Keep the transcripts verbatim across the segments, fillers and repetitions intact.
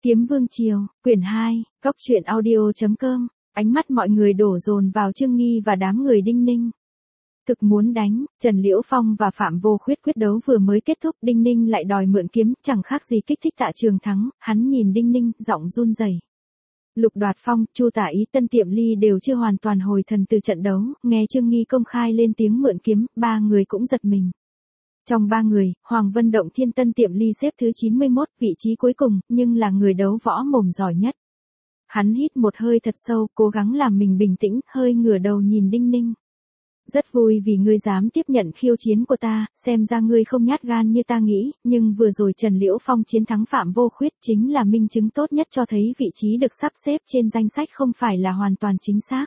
Kiếm Vương Triều, quyển hai, góc truyện audio chấm com, ánh mắt mọi người đổ dồn vào Trương Nghi và đám người Đinh Ninh. Thực muốn đánh, Trần Liễu Phong và Phạm Vô Khuyết quyết đấu vừa mới kết thúc, Đinh Ninh lại đòi mượn kiếm, chẳng khác gì kích thích Tạ Trường Thắng, hắn nhìn Đinh Ninh, giọng run rẩy. Lục Đoạt Phong, Chu Tả Ý, Tân Tiệm Ly đều chưa hoàn toàn hồi thần từ trận đấu, nghe Trương Nghi công khai lên tiếng mượn kiếm, ba người cũng giật mình. Trong ba người, Hoàng Vân Động Thiên Tân Tiệm Ly xếp thứ chín mươi mốt, vị trí cuối cùng, nhưng là người đấu võ mồm giỏi nhất. Hắn hít một hơi thật sâu, cố gắng làm mình bình tĩnh, hơi ngửa đầu nhìn Đinh Ninh. Rất vui vì ngươi dám tiếp nhận khiêu chiến của ta, xem ra ngươi không nhát gan như ta nghĩ, nhưng vừa rồi Trần Liễu Phong chiến thắng Phạm Vô Khuyết chính là minh chứng tốt nhất cho thấy vị trí được sắp xếp trên danh sách không phải là hoàn toàn chính xác.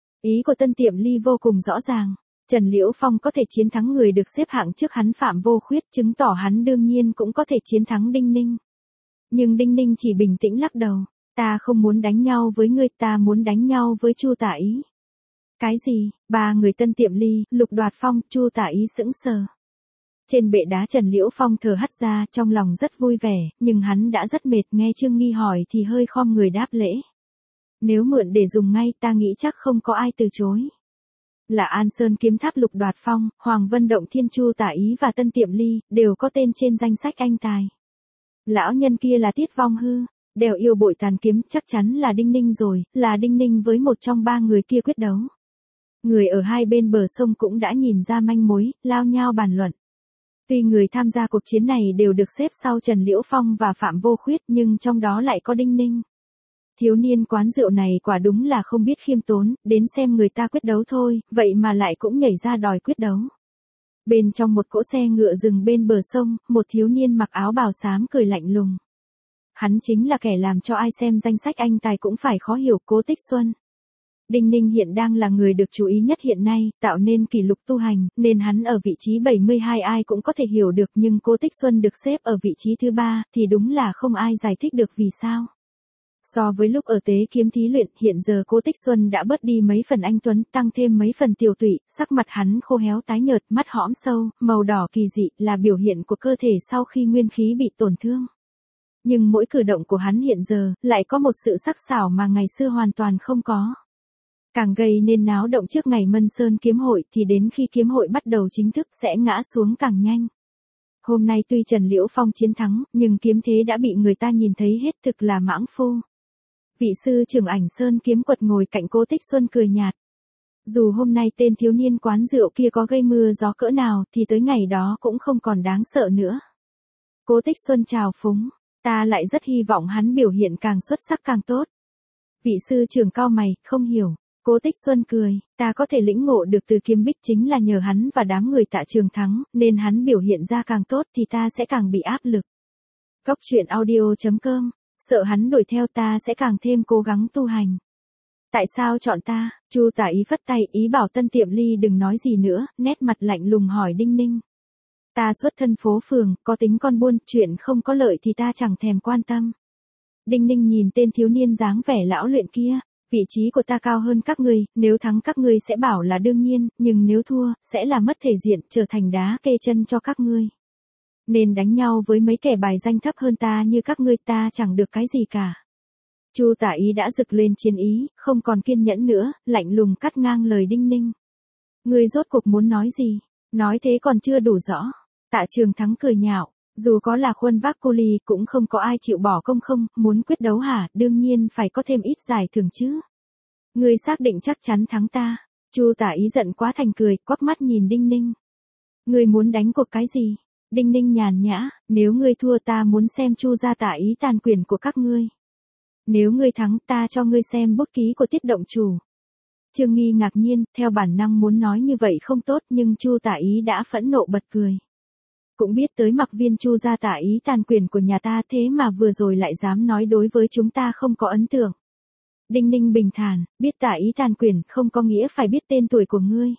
Ý của Tân Tiệm Ly vô cùng rõ ràng. Trần Liễu Phong có thể chiến thắng người được xếp hạng trước hắn Phạm Vô Khuyết, chứng tỏ hắn đương nhiên cũng có thể chiến thắng Đinh Ninh. Nhưng Đinh Ninh chỉ bình tĩnh lắc đầu, ta không muốn đánh nhau với ngươi, ta muốn đánh nhau với Chu Tả Ý. Cái gì? Ba người Tân Tiệm Ly, Lục Đoạt Phong, Chu Tả Ý sững sờ. Trên bệ đá Trần Liễu Phong thở hắt ra, trong lòng rất vui vẻ, nhưng hắn đã rất mệt, nghe Trương Nghi hỏi thì hơi khom người đáp lễ. Nếu mượn để dùng ngay, ta nghĩ chắc không có ai từ chối. Là An Sơn Kiếm Tháp, Lục Đoạt Phong, Hoàng Vân Động Thiên, Chu Tả Ý và Tân Tiệm Ly, đều có tên trên danh sách anh tài. Lão nhân kia là Tiết Vong Hư, đều yêu bội tàn kiếm, chắc chắn là Đinh Ninh rồi, là Đinh Ninh với một trong ba người kia quyết đấu. Người ở hai bên bờ sông cũng đã nhìn ra manh mối, lao nhau bàn luận. Tuy người tham gia cuộc chiến này đều được xếp sau Trần Liễu Phong và Phạm Vô Khuyết, nhưng trong đó lại có Đinh Ninh. Thiếu niên quán rượu này quả đúng là không biết khiêm tốn, đến xem người ta quyết đấu thôi, vậy mà lại cũng nhảy ra đòi quyết đấu. Bên trong một cỗ xe ngựa dừng bên bờ sông, một thiếu niên mặc áo bào xám cười lạnh lùng. Hắn chính là kẻ làm cho ai xem danh sách anh tài cũng phải khó hiểu, Cố Tích Xuân. Đinh Ninh hiện đang là người được chú ý nhất hiện nay, tạo nên kỷ lục tu hành, nên hắn ở vị trí bảy mươi hai ai cũng có thể hiểu được, nhưng Cố Tích Xuân được xếp ở vị trí thứ ba, thì đúng là không ai giải thích được vì sao. So với lúc ở Tế Kiếm thí luyện, hiện giờ Cố Tích Xuân đã bớt đi mấy phần anh tuấn, tăng thêm mấy phần tiều tụy, sắc mặt hắn khô héo tái nhợt, mắt hõm sâu, màu đỏ kỳ dị, là biểu hiện của cơ thể sau khi nguyên khí bị tổn thương. Nhưng mỗi cử động của hắn hiện giờ, lại có một sự sắc sảo mà ngày xưa hoàn toàn không có. Càng gây nên náo động trước ngày Mân Sơn Kiếm Hội, thì đến khi kiếm hội bắt đầu chính thức sẽ ngã xuống càng nhanh. Hôm nay tuy Trần Liễu Phong chiến thắng, nhưng kiếm thế đã bị người ta nhìn thấy hết, thực là mãng phu. Vị sư trưởng Ảnh Sơn Kiếm Quật ngồi cạnh Cố Tích Xuân cười nhạt. Dù hôm nay tên thiếu niên quán rượu kia có gây mưa gió cỡ nào, thì tới ngày đó cũng không còn đáng sợ nữa. Cố Tích Xuân chào phúng, ta lại rất hy vọng hắn biểu hiện càng xuất sắc càng tốt. Vị sư trưởng cau mày, không hiểu. Cố Tích Xuân cười, ta có thể lĩnh ngộ được từ kiếm bích chính là nhờ hắn và đám người Tạ Trường Thắng, nên hắn biểu hiện ra càng tốt thì ta sẽ càng bị áp lực. Góc truyện audio chấm com, sợ hắn đuổi theo ta sẽ càng thêm cố gắng tu hành. Tại sao chọn ta? Chu Tả Ý phất tay, ý bảo Tân Tiệm Ly đừng nói gì nữa, nét mặt lạnh lùng hỏi Đinh Ninh. Ta xuất thân phố phường, có tính con buôn, chuyện không có lợi thì ta chẳng thèm quan tâm. Đinh Ninh nhìn tên thiếu niên dáng vẻ lão luyện kia. Vị trí của ta cao hơn các ngươi, nếu thắng các ngươi sẽ bảo là đương nhiên, nhưng nếu thua, sẽ là mất thể diện, trở thành đá kê chân cho các ngươi. Nên đánh nhau với mấy kẻ bài danh thấp hơn ta như các ngươi, ta chẳng được cái gì cả. Chu Tả Ý đã rực lên chiến ý, không còn kiên nhẫn nữa, lạnh lùng cắt ngang lời Đinh Ninh. Ngươi rốt cuộc muốn nói gì? Nói thế còn chưa đủ rõ. Tạ Trường Thắng cười nhạo. Dù có là khuôn vác cô ly cũng không có ai chịu bỏ công không, muốn quyết đấu hả, đương nhiên phải có thêm ít giải thưởng chứ. Ngươi xác định chắc chắn thắng ta. Chu Tả Ý giận quá thành cười, quắc mắt nhìn Đinh Ninh. Ngươi muốn đánh cuộc cái gì? Đinh Ninh nhàn nhã, nếu ngươi thua ta muốn xem Chu gia Tả Ý tàn quyền của các ngươi. Nếu ngươi thắng ta cho ngươi xem bút ký của Tiết động chủ. Trương Nghi ngạc nhiên, theo bản năng muốn nói như vậy không tốt nhưng Chu Tả Ý đã phẫn nộ bật cười. Cũng biết tới mặc viên Chu gia Tả Ý tàn quyền của nhà ta, thế mà vừa rồi lại dám nói đối với chúng ta không có ấn tượng. Đinh Ninh bình thản, biết Tả Ý tàn quyền không có nghĩa phải biết tên tuổi của ngươi.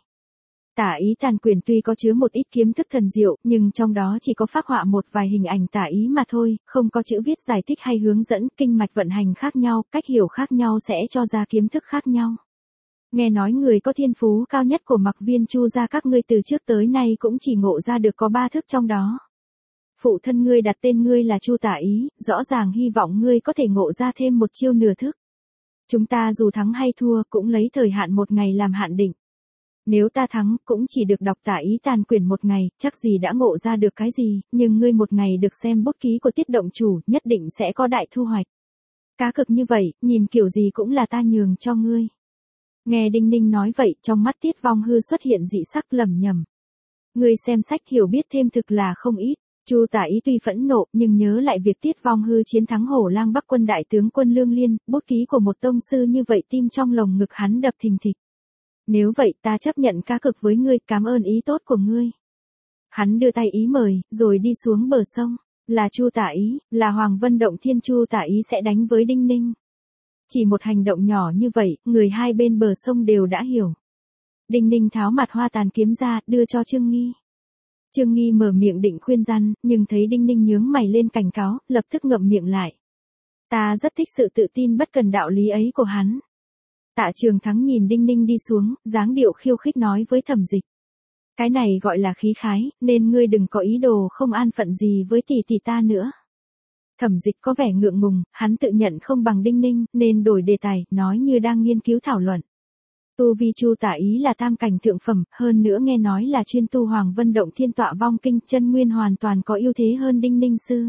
Tả Ý tàn quyền tuy có chứa một ít kiếm thức thần diệu, nhưng trong đó chỉ có phác họa một vài hình ảnh Tả Ý mà thôi, không có chữ viết giải thích hay hướng dẫn, kinh mạch vận hành khác nhau, cách hiểu khác nhau sẽ cho ra kiếm thức khác nhau. Nghe nói người có thiên phú cao nhất của mặc viên Chu gia các ngươi từ trước tới nay cũng chỉ ngộ ra được có ba thức trong đó. Phụ thân ngươi đặt tên ngươi là Chu Tả Ý, rõ ràng hy vọng ngươi có thể ngộ ra thêm một chiêu nửa thức. Chúng ta dù thắng hay thua cũng lấy thời hạn một ngày làm hạn định. Nếu ta thắng cũng chỉ được đọc Tả Ý tàn quyển một ngày, chắc gì đã ngộ ra được cái gì, nhưng ngươi một ngày được xem bút ký của Tiết động chủ, nhất định sẽ có đại thu hoạch. Cá cực như vậy, nhìn kiểu gì cũng là ta nhường cho ngươi. Nghe Đinh Ninh nói vậy, trong mắt Tiết Vong Hư xuất hiện dị sắc lẩm nhẩm. Ngươi xem sách hiểu biết thêm thực là không ít. Chu Tả Ý tuy phẫn nộ, nhưng nhớ lại việc Tiết Vong Hư chiến thắng Hổ Lang Bắc quân đại tướng quân Lương Liên, bút ký của một tông sư như vậy tim trong lồng ngực hắn đập thình thịch. Nếu vậy ta chấp nhận cá cực với ngươi, cảm ơn ý tốt của ngươi. Hắn đưa tay ý mời, rồi đi xuống bờ sông. Là Chu Tả Ý, là Hoàng Vân Động Thiên. Chu Tả Ý sẽ đánh với Đinh Ninh. Chỉ một hành động nhỏ như vậy, người hai bên bờ sông đều đã hiểu. Đinh Ninh tháo mặt hoa tàn kiếm ra, đưa cho Trương Nghi. Trương Nghi mở miệng định khuyên răn, nhưng thấy Đinh Ninh nhướng mày lên cảnh cáo, lập tức ngậm miệng lại. Ta rất thích sự tự tin bất cần đạo lý ấy của hắn. Tạ Trường Thắng nhìn Đinh Ninh đi xuống, dáng điệu khiêu khích nói với Thẩm Dịch. Cái này gọi là khí khái, nên ngươi đừng có ý đồ không an phận gì với tỷ tỷ ta nữa. Thẩm Dịch có vẻ ngượng ngùng, hắn tự nhận không bằng Đinh Ninh, nên đổi đề tài, nói như đang nghiên cứu thảo luận. Tu vi Chu Tả Ý là tam cảnh thượng phẩm, hơn nữa nghe nói là chuyên tu Hoàng Vân Động Thiên tọa vong kinh, chân nguyên hoàn toàn có ưu thế hơn Đinh Ninh sư.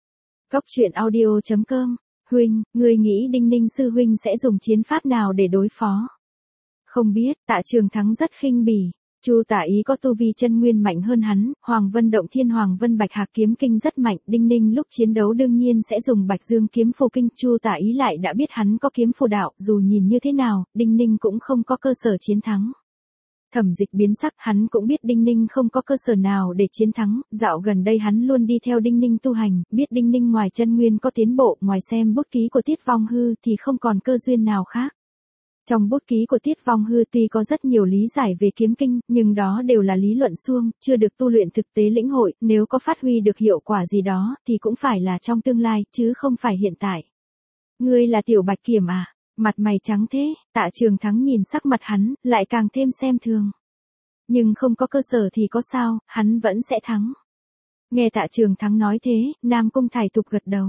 Cốc truyện audio chấm com. Huynh, ngươi nghĩ Đinh Ninh sư huynh sẽ dùng chiến pháp nào để đối phó? Không biết, Tạ Trường Thắng rất khinh bỉ. Chu Tả Ý có tu vi chân nguyên mạnh hơn hắn, Hoàng Vân Động Thiên Hoàng Vân Bạch Hạc kiếm kinh rất mạnh, Đinh Ninh lúc chiến đấu đương nhiên sẽ dùng Bạch Dương kiếm phù kinh, Chu Tả Ý lại đã biết hắn có kiếm phù đạo, dù nhìn như thế nào, Đinh Ninh cũng không có cơ sở chiến thắng. Thẩm Dịch biến sắc, hắn cũng biết Đinh Ninh không có cơ sở nào để chiến thắng, dạo gần đây hắn luôn đi theo Đinh Ninh tu hành, biết Đinh Ninh ngoài chân nguyên có tiến bộ, ngoài xem bút ký của Tiết Vong Hư thì không còn cơ duyên nào khác. Trong bút ký của Tiết Vong Hư tuy có rất nhiều lý giải về kiếm kinh, nhưng đó đều là lý luận suông, chưa được tu luyện thực tế lĩnh hội, nếu có phát huy được hiệu quả gì đó, thì cũng phải là trong tương lai, chứ không phải hiện tại. Ngươi là Tiểu Bạch Kiểm à? Mặt mày trắng thế, Tạ Trường Thắng nhìn sắc mặt hắn, lại càng thêm xem thường. Nhưng không có cơ sở thì có sao, hắn vẫn sẽ thắng. Nghe Tạ Trường Thắng nói thế, Nam Cung Thải Tục gật đầu.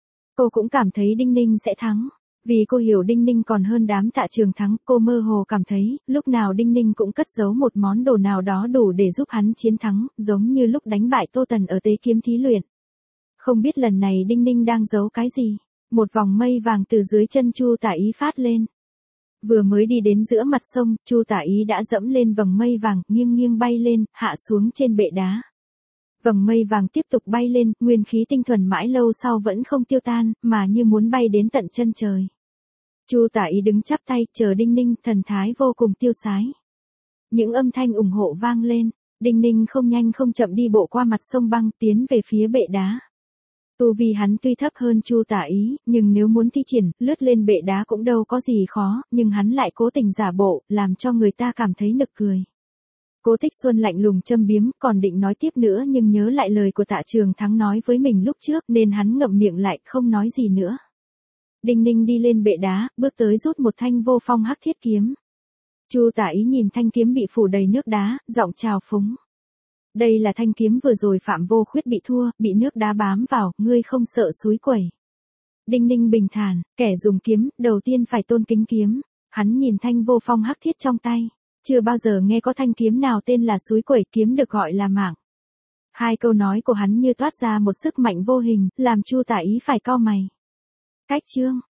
Cô cũng cảm thấy Đinh Ninh sẽ thắng. Vì cô hiểu Đinh Ninh còn hơn đám Tạ Trường Thắng, cô mơ hồ cảm thấy, lúc nào Đinh Ninh cũng cất giấu một món đồ nào đó đủ để giúp hắn chiến thắng, giống như lúc đánh bại Tô Tần ở Tế Kiếm thí luyện. Không biết lần này Đinh Ninh đang giấu cái gì? Một vòng mây vàng từ dưới chân Chu Tả Ý phát lên. Vừa mới đi đến giữa mặt sông, Chu Tả Ý đã dẫm lên vầng mây vàng, nghiêng nghiêng bay lên, hạ xuống trên bệ đá. Vầng mây vàng tiếp tục bay lên, nguyên khí tinh thuần mãi lâu sau vẫn không tiêu tan, mà như muốn bay đến tận chân trời. Chu Tả Ý đứng chắp tay, chờ Đinh Ninh, thần thái vô cùng tiêu sái. Những âm thanh ủng hộ vang lên, Đinh Ninh không nhanh không chậm đi bộ qua mặt sông băng, tiến về phía bệ đá. Tu vi hắn tuy thấp hơn Chu Tả Ý, nhưng nếu muốn thi triển, lướt lên bệ đá cũng đâu có gì khó, nhưng hắn lại cố tình giả bộ, làm cho người ta cảm thấy nực cười. Cố Tích Xuân lạnh lùng châm biếm, còn định nói tiếp nữa nhưng nhớ lại lời của Tạ Trường Thắng nói với mình lúc trước, nên hắn ngậm miệng lại, không nói gì nữa. Đinh Ninh đi lên bệ đá, bước tới rút một thanh Vô Phong Hắc Thiết kiếm. Chu Tả Ý nhìn thanh kiếm bị phủ đầy nước đá, giọng trào phúng. Đây là thanh kiếm vừa rồi Phạm Vô Khuyết bị thua, bị nước đá bám vào, ngươi không sợ xúi quẩy. Đinh Ninh bình thản, kẻ dùng kiếm, đầu tiên phải tôn kính kiếm. Hắn nhìn thanh Vô Phong Hắc Thiết trong tay. Chưa bao giờ nghe có thanh kiếm nào tên là xúi quẩy, kiếm được gọi là mạng. Hai câu nói của hắn như toát ra một sức mạnh vô hình, làm Chu Tả Ý phải cau mày. Cách chương,